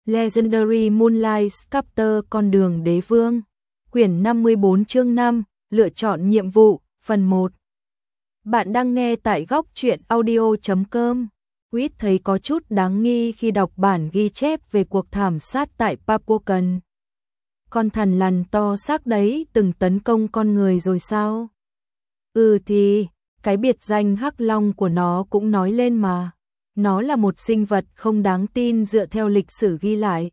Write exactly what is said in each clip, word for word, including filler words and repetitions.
Legendary Moonlight Sculptor Con đường đế vương. Quyển năm mươi bốn chương năm, lựa chọn nhiệm vụ, phần một. Bạn đang nghe tại góc truyện audio chấm com. Quýt thấy có chút đáng nghi khi đọc bản ghi chép về cuộc thảm sát tại Papukan. Con thằn lằn to xác đấy từng tấn công con người rồi sao? Ừ thì, cái biệt danh Hắc Long của nó cũng nói lên mà. Nó là một sinh vật không đáng tin dựa theo lịch sử ghi lại.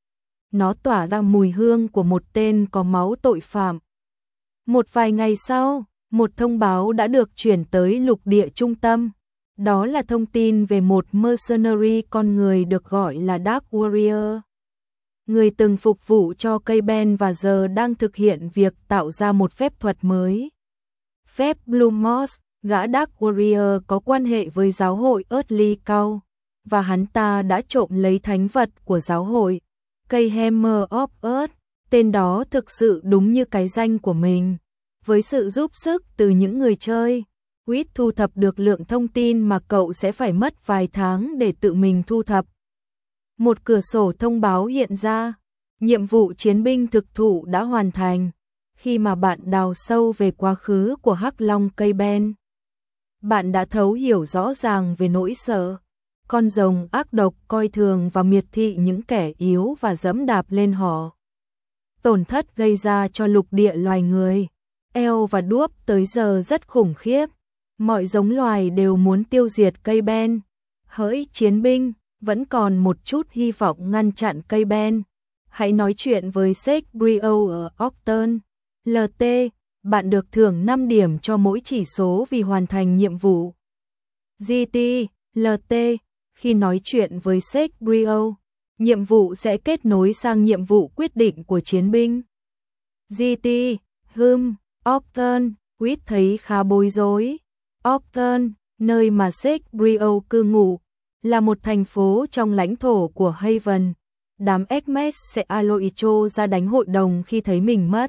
Nó tỏa ra mùi hương của một tên có máu tội phạm. Một vài ngày sau, một thông báo đã được chuyển tới lục địa trung tâm. Đó là thông tin về một mercenary con người được gọi là Dark Warrior. Người từng phục vụ cho K-Ben và giờ đang thực hiện việc tạo ra một phép thuật mới. Phép Blue Moss. Gã Dark Warrior có quan hệ với giáo hội Earthly Cow, và hắn ta đã trộm lấy thánh vật của giáo hội, cây Hammer of Earth, tên đó thực sự đúng như cái danh của mình. Với sự giúp sức từ những người chơi, Quýt thu thập được lượng thông tin mà cậu sẽ phải mất vài tháng để tự mình thu thập. Một cửa sổ thông báo hiện ra, nhiệm vụ chiến binh thực thụ đã hoàn thành, khi mà bạn đào sâu về quá khứ của Hắc Long K-Ben. Bạn đã thấu hiểu rõ ràng về nỗi sợ, con rồng ác độc coi thường và miệt thị những kẻ yếu và dẫm đạp lên họ. Tổn thất gây ra cho lục địa loài người, eo và đuốc tới giờ rất khủng khiếp. Mọi giống loài đều muốn tiêu diệt K-Ben. Hỡi chiến binh, vẫn còn một chút hy vọng ngăn chặn K-Ben. Hãy nói chuyện với Sheikh Brio ở Octon. lờ tê, bạn được thưởng năm điểm cho mỗi chỉ số vì hoàn thành nhiệm vụ. giê tê, lờ tê, khi nói chuyện với Sheikh Brio, nhiệm vụ sẽ kết nối sang nhiệm vụ quyết định của chiến binh. giê tê, hừm, Octon, Quýt thấy khá bối rối. Octon, nơi mà Sheikh Brio cư ngụ, là một thành phố trong lãnh thổ của Haven. Đám Hermes sẽ Aloicho ra đánh hội đồng khi thấy mình mất.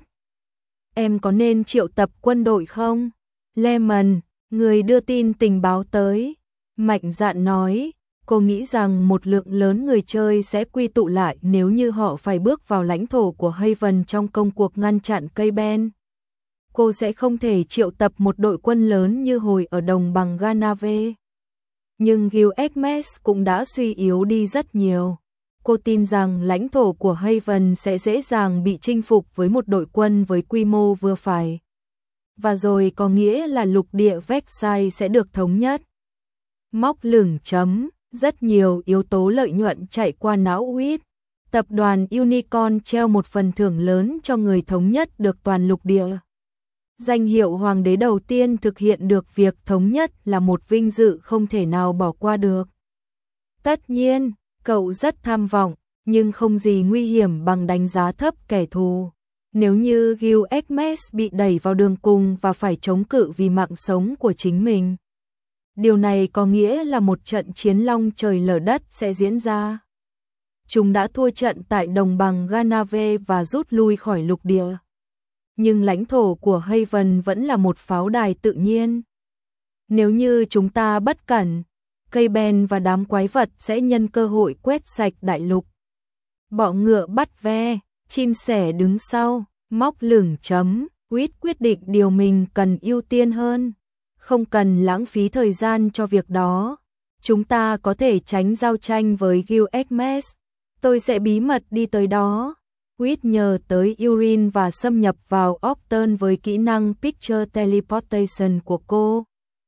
Em có nên triệu tập quân đội không? Lemon, người đưa tin tình báo tới, mạnh dạn nói, cô nghĩ rằng một lượng lớn người chơi sẽ quy tụ lại nếu như họ phải bước vào lãnh thổ của Haven trong công cuộc ngăn chặn K-Ben. Cô sẽ không thể triệu tập một đội quân lớn như hồi ở đồng bằng Ganave. Nhưng Guild Hermes cũng đã suy yếu đi rất nhiều. Cô tin rằng lãnh thổ của Haven sẽ dễ dàng bị chinh phục với một đội quân với quy mô vừa phải. Và rồi có nghĩa là lục địa Vexai sẽ được thống nhất. Móc lửng chấm, rất nhiều yếu tố lợi nhuận chạy qua não Quýt. Tập đoàn Unicorn treo một phần thưởng lớn cho người thống nhất được toàn lục địa. Danh hiệu hoàng đế đầu tiên thực hiện được việc thống nhất là một vinh dự không thể nào bỏ qua được. Tất nhiên, cậu rất tham vọng, nhưng không gì nguy hiểm bằng đánh giá thấp kẻ thù. Nếu như Guild Hermes bị đẩy vào đường cùng và phải chống cự vì mạng sống của chính mình, điều này có nghĩa là một trận chiến long trời lở đất sẽ diễn ra. Chúng đã thua trận tại đồng bằng Ganave và rút lui khỏi lục địa. Nhưng lãnh thổ của Haven vẫn là một pháo đài tự nhiên. Nếu như chúng ta bất cẩn, K-Ben và đám quái vật sẽ nhân cơ hội quét sạch đại lục. Bọ ngựa bắt ve, chim sẻ đứng sau, móc lửng chấm, Quýt quyết định điều mình cần ưu tiên hơn. Không cần lãng phí thời gian cho việc đó. Chúng ta có thể tránh giao tranh với Guild Hermes. Tôi sẽ bí mật đi tới đó. Quýt nhờ tới Urin và xâm nhập vào Octon với kỹ năng Picture Teleportation của cô.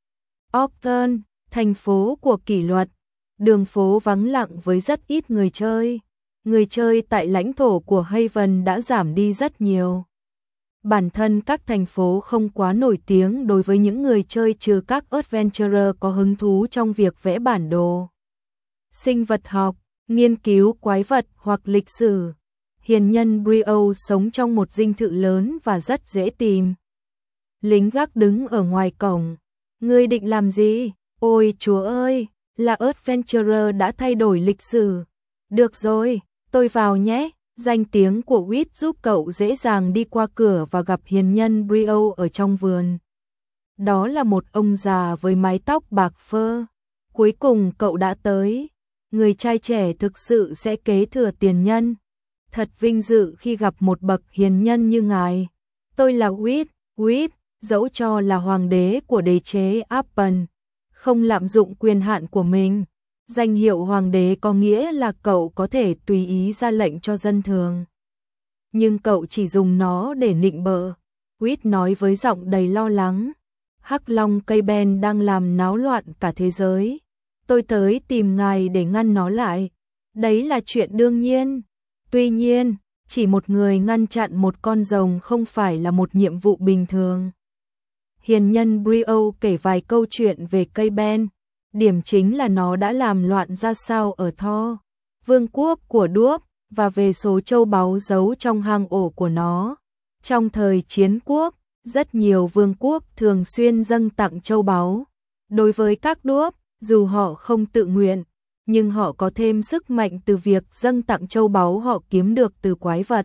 Octon, thành phố của kỷ luật, đường phố vắng lặng với rất ít người chơi. Người chơi tại lãnh thổ của Haven đã giảm đi rất nhiều. Bản thân các thành phố không quá nổi tiếng đối với những người chơi trừ các adventurer có hứng thú trong việc vẽ bản đồ, sinh vật học, nghiên cứu quái vật hoặc lịch sử. Hiền nhân Brio sống trong một dinh thự lớn và rất dễ tìm. Lính gác đứng ở ngoài cổng. Ngươi định làm gì? Ôi chúa ơi, là adventurer đã thay đổi lịch sử. Được rồi, tôi vào nhé. Danh tiếng của Quýt giúp cậu dễ dàng đi qua cửa và gặp hiền nhân Brio ở trong vườn. Đó là một ông già với mái tóc bạc phơ. Cuối cùng cậu đã tới. người trai trẻ thực sự sẽ kế thừa tiền nhân. Thật vinh dự khi gặp một bậc hiền nhân như ngài. Tôi là Whit, Whit, dẫu cho là hoàng đế của đế chế Appen, không lạm dụng quyền hạn của mình. Danh hiệu hoàng đế có nghĩa là cậu có thể tùy ý ra lệnh cho dân thường. Nhưng cậu chỉ dùng nó để nịnh bợ. Whit nói với giọng đầy lo lắng. Hắc Long cây ben đang làm náo loạn cả thế giới. Tôi tới tìm ngài để ngăn nó lại. Đấy là chuyện đương nhiên. Tuy nhiên, chỉ một người ngăn chặn một con rồng không phải là một nhiệm vụ bình thường. Hiền nhân Brio kể vài câu chuyện về cây ben. Điểm chính là nó đã làm loạn ra sao ở Thor, vương quốc của đuốc, và về số châu báu giấu trong hang ổ của nó. Trong thời chiến quốc, rất nhiều vương quốc thường xuyên dâng tặng châu báu. Đối với các đuốc, dù họ không tự nguyện, nhưng họ có thêm sức mạnh từ việc dâng tặng châu báu họ kiếm được từ quái vật.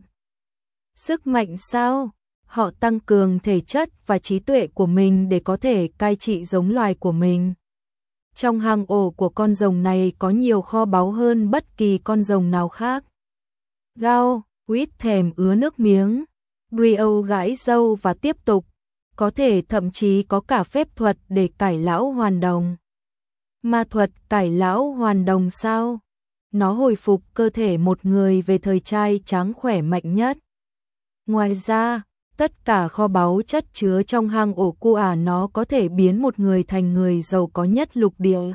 Sức mạnh sao? Họ tăng cường thể chất và trí tuệ của mình để có thể cai trị giống loài của mình. Trong hang ổ của con rồng này có nhiều kho báu hơn bất kỳ con rồng nào khác. Gao, Whit thèm ứa nước miếng. Brio gãi râu và tiếp tục. Có thể thậm chí có cả phép thuật để cải lão hoàn đồng. Ma thuật cải lão hoàn đồng sao? Nó hồi phục cơ thể một người về thời trai tráng khỏe mạnh nhất. Ngoài ra, tất cả kho báu chất chứa trong hang ổ cu ả nó có thể biến một người thành người giàu có nhất lục địa.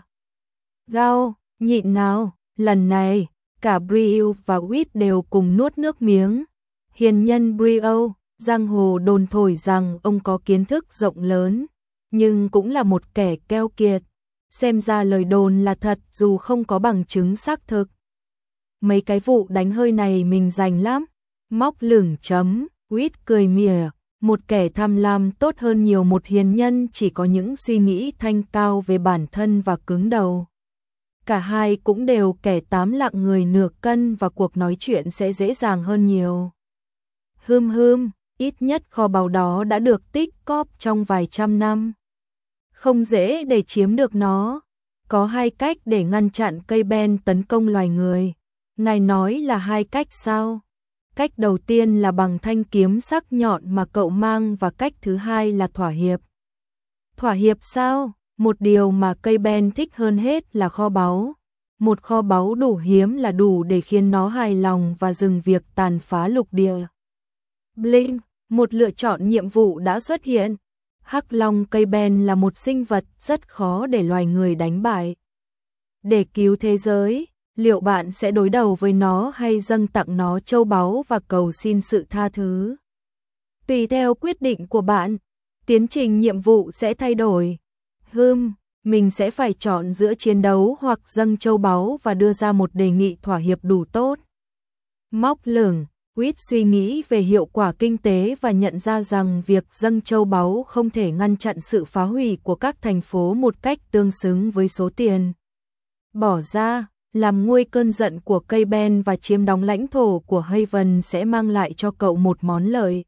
Gao, nhịn nào, lần này, cả Brio và Whit đều cùng nuốt nước miếng. Hiền nhân Brio, giang hồ đồn thổi rằng ông có kiến thức rộng lớn, nhưng cũng là một kẻ keo kiệt. Xem ra lời đồn là thật dù không có bằng chứng xác thực. Mấy cái vụ đánh hơi này mình rành lắm. Móc lửng chấm, Whit cười mỉa. Một kẻ tham lam tốt hơn nhiều một hiền nhân chỉ có những suy nghĩ thanh cao về bản thân và cứng đầu. Cả hai cũng đều kẻ tám lạng người nửa cân và cuộc nói chuyện sẽ dễ dàng hơn nhiều. Hưm hưm, ít nhất kho báu đó đã được tích cóp trong vài trăm năm. Không dễ để chiếm được nó. Có hai cách để ngăn chặn cây ben tấn công loài người. Ngài nói là hai cách sao? Cách đầu tiên là bằng thanh kiếm sắc nhọn mà cậu mang và cách thứ hai là thỏa hiệp. Thỏa hiệp sao? Một điều mà cây ben thích hơn hết là kho báu. Một kho báu đủ hiếm là đủ để khiến nó hài lòng và dừng việc tàn phá lục địa. Blink, một lựa chọn nhiệm vụ đã xuất hiện. Hắc Long cây ben là một sinh vật rất khó để loài người đánh bại. Để cứu thế giới, liệu bạn sẽ đối đầu với nó hay dâng tặng nó châu báu và cầu xin sự tha thứ? Tùy theo quyết định của bạn, tiến trình nhiệm vụ sẽ thay đổi. Hừm, mình sẽ phải chọn giữa chiến đấu hoặc dâng châu báu và đưa ra một đề nghị thỏa hiệp đủ tốt. Móc lửng, Whit suy nghĩ về hiệu quả kinh tế và nhận ra rằng việc dâng châu báu không thể ngăn chặn sự phá hủy của các thành phố một cách tương xứng với số tiền bỏ ra. Làm nguôi cơn giận của cây ben và chiếm đóng lãnh thổ của Haven sẽ mang lại cho cậu một món lợi.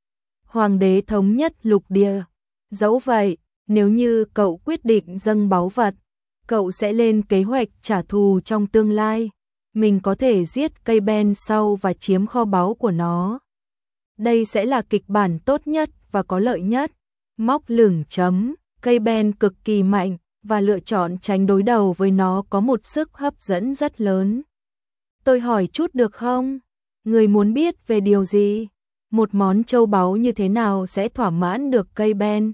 Hoàng đế thống nhất lục địa. Dẫu vậy, nếu như cậu quyết định dâng báu vật, cậu sẽ lên kế hoạch trả thù trong tương lai. Mình có thể giết cây ben sau và chiếm kho báu của nó. Đây sẽ là kịch bản tốt nhất và có lợi nhất. Móc lửng chấm, cây ben cực kỳ mạnh và lựa chọn tránh đối đầu với nó có một sức hấp dẫn rất lớn. Tôi hỏi chút được không? Người muốn biết về điều gì? Một món châu báu như thế nào sẽ thỏa mãn được cây ben?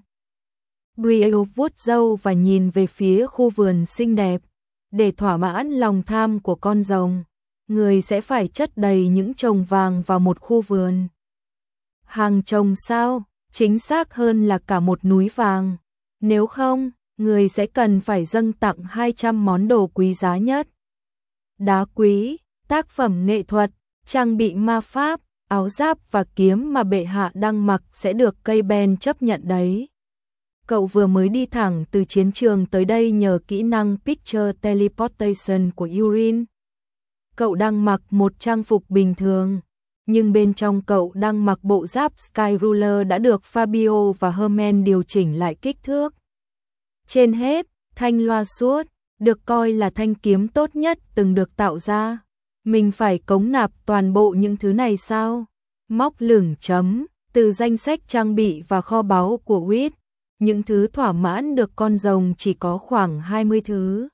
Brio vuốt râu và nhìn về phía khu vườn xinh đẹp. Để thỏa mãn lòng tham của con rồng, người sẽ phải chất đầy những chồng vàng vào một khu vườn. Hàng chồng sao? Chính xác hơn là cả một núi vàng. Nếu không, người sẽ cần phải dâng tặng hai trăm món đồ quý giá nhất. Đá quý, tác phẩm nghệ thuật, trang bị ma pháp, áo giáp và kiếm mà bệ hạ đang mặc sẽ được cây ben chấp nhận đấy. Cậu vừa mới đi thẳng từ chiến trường tới đây nhờ kỹ năng Picture Teleportation của Urin. Cậu đang mặc một trang phục bình thường, nhưng bên trong cậu đang mặc bộ giáp Sky Ruler đã được Fabio và Herman điều chỉnh lại kích thước. Trên hết, thanh loa suốt, được coi là thanh kiếm tốt nhất từng được tạo ra. Mình phải cống nạp toàn bộ những thứ này sao? Móc lửng chấm, từ danh sách trang bị và kho báu của Wit, những thứ thỏa mãn được con rồng chỉ có khoảng hai mươi thứ.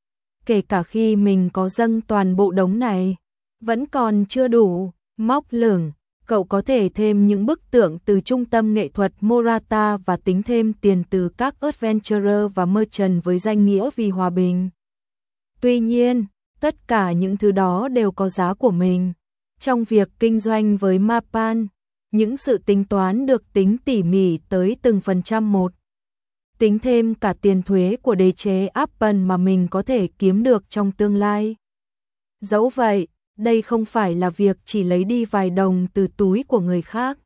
Kể cả khi mình có dâng toàn bộ đống này, vẫn còn chưa đủ. Móc lửng, cậu có thể thêm những bức tượng từ trung tâm nghệ thuật Morata và tính thêm tiền từ các adventurer và merchant với danh nghĩa vì hòa bình. Tuy nhiên, tất cả những thứ đó đều có giá của mình. Trong việc kinh doanh với Mapan, những sự tính toán được tính tỉ mỉ tới từng phần trăm một. Tính thêm cả tiền thuế của đế chế Apple mà mình có thể kiếm được trong tương lai. Dẫu vậy, đây không phải là việc chỉ lấy đi vài đồng từ túi của người khác.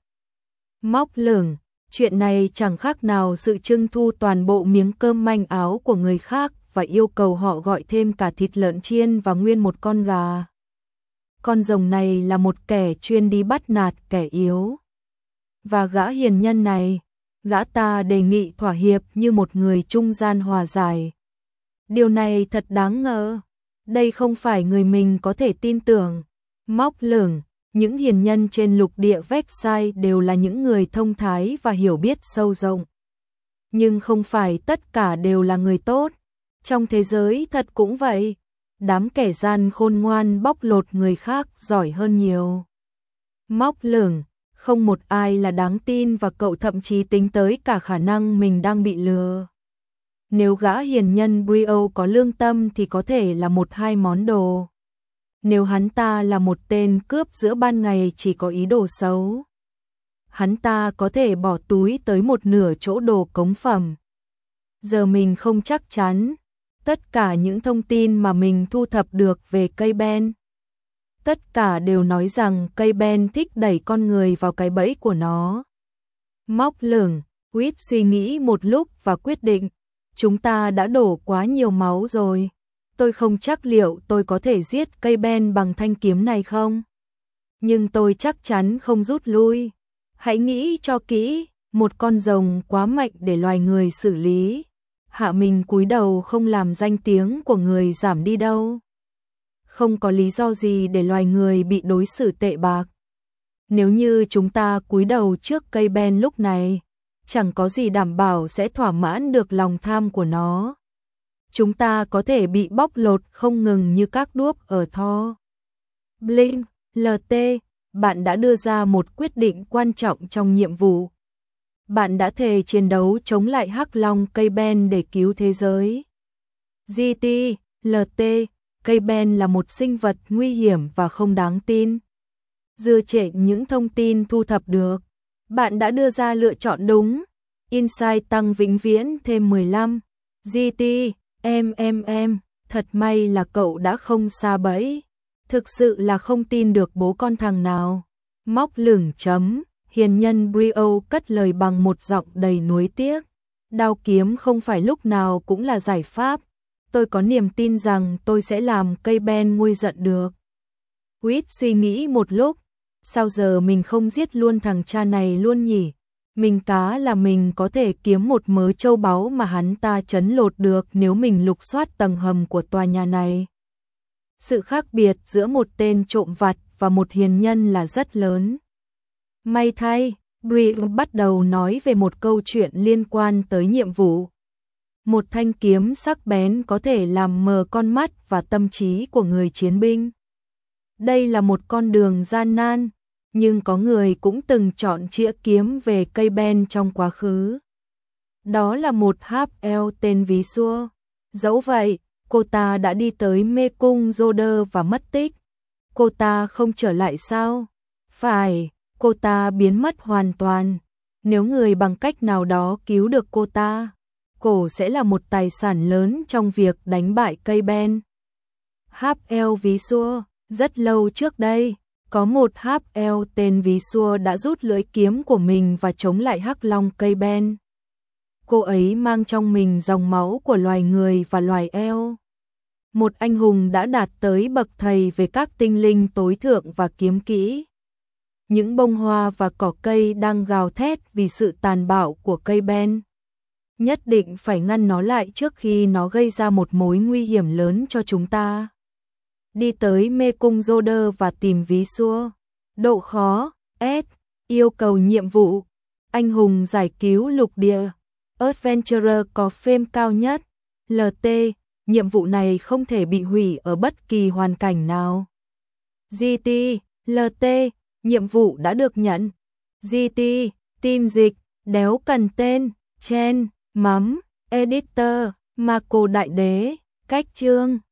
Móc lửng, chuyện này chẳng khác nào sự trưng thu toàn bộ miếng cơm manh áo của người khác và yêu cầu họ gọi thêm cả thịt lợn chiên và nguyên một con gà. Con rồng này là một kẻ chuyên đi bắt nạt kẻ yếu. Và gã hiền nhân này, gã ta đề nghị thỏa hiệp như một người trung gian hòa giải. Điều này thật đáng ngờ. Đây không phải người mình có thể tin tưởng. Móc lửng, những hiền nhân trên lục địa Vexai đều là những người thông thái và hiểu biết sâu rộng. Nhưng không phải tất cả đều là người tốt. Trong thế giới thật cũng vậy. Đám kẻ gian khôn ngoan bóc lột người khác giỏi hơn nhiều. Móc lửng, không một ai là đáng tin và cậu thậm chí tính tới cả khả năng mình đang bị lừa. Nếu gã hiền nhân Brio có lương tâm thì có thể là một hai món đồ. Nếu hắn ta là một tên cướp giữa ban ngày chỉ có ý đồ xấu, hắn ta có thể bỏ túi tới một nửa chỗ đồ cống phẩm. Giờ mình không chắc chắn. Tất cả những thông tin mà mình thu thập được về cây ben, tất cả đều nói rằng cây ben thích đẩy con người vào cái bẫy của nó. Móc lửng, Wit suy nghĩ một lúc và quyết định, chúng ta đã đổ quá nhiều máu rồi. Tôi không chắc liệu tôi có thể giết cây ben bằng thanh kiếm này không. Nhưng tôi chắc chắn không rút lui. Hãy nghĩ cho kỹ, một con rồng quá mạnh để loài người xử lý. Hạ mình cúi đầu không làm danh tiếng của người giảm đi đâu. Không có lý do gì để loài người bị đối xử tệ bạc. Nếu như chúng ta cúi đầu trước cây ben lúc này, chẳng có gì đảm bảo sẽ thỏa mãn được lòng tham của nó. Chúng ta có thể bị bóc lột không ngừng như các đuốc ở Thor. Blink, lờ tê, bạn đã đưa ra một quyết định quan trọng trong nhiệm vụ. Bạn đã thề chiến đấu chống lại Hắc Long cây ben để cứu thế giới. giê tê, lờ tê, cây ben là một sinh vật nguy hiểm và không đáng tin. Dựa trên những thông tin thu thập được, bạn đã đưa ra lựa chọn đúng. Insight tăng vĩnh viễn thêm mười lăm. giê tê, em em em, thật may là cậu đã không sa bẫy. Thực sự là không tin được bố con thằng nào. Móc lửng chấm. Hiền nhân Brio cất lời bằng một giọng đầy nuối tiếc. Đao kiếm không phải lúc nào cũng là giải pháp. Tôi có niềm tin rằng tôi sẽ làm cây ben nguôi giận được. Wit suy nghĩ một lúc. Sao giờ mình không giết luôn thằng cha này luôn nhỉ? Mình cá là mình có thể kiếm một mớ châu báu mà hắn ta trấn lột được nếu mình lục soát tầng hầm của tòa nhà này. Sự khác biệt giữa một tên trộm vặt và một hiền nhân là rất lớn. May thay, Brie bắt đầu nói về một câu chuyện liên quan tới nhiệm vụ. Một thanh kiếm sắc bén có thể làm mờ con mắt và tâm trí của người chiến binh. Đây là một con đường gian nan, nhưng có người cũng từng chọn chĩa kiếm về cây ben trong quá khứ. Đó là một half-elf tên Ví Xua. Dẫu vậy, cô ta đã đi tới mê cung Joder và mất tích. Cô ta không trở lại sao? Phải. Cô ta biến mất hoàn toàn. Nếu người bằng cách nào đó cứu được cô ta, cổ sẽ là một tài sản lớn trong việc đánh bại cây ben. Half-elf Ví Xua. Rất lâu trước đây, có một half-elf tên Ví Xua đã rút lưỡi kiếm của mình và chống lại Hắc Long cây ben. Cô ấy mang trong mình dòng máu của loài người và loài elf. Một anh hùng đã đạt tới bậc thầy về các tinh linh tối thượng và kiếm kỹ. Những bông hoa và cỏ cây đang gào thét vì sự tàn bạo của cây ben. Nhất định phải ngăn nó lại trước khi nó gây ra một mối nguy hiểm lớn cho chúng ta. Đi tới mê cung Joder và tìm ví xua. Độ khó S. Yêu cầu nhiệm vụ anh hùng giải cứu lục địa. Adventurer có phêm cao nhất. lờ tê. Nhiệm vụ này không thể bị hủy ở bất kỳ hoàn cảnh nào. giê tê. lờ tê. Nhiệm vụ đã được nhận. giê tê. Team dịch. Đéo cần tên. Chen. Mắm. Editor. Marco Đại Đế. Cách chương.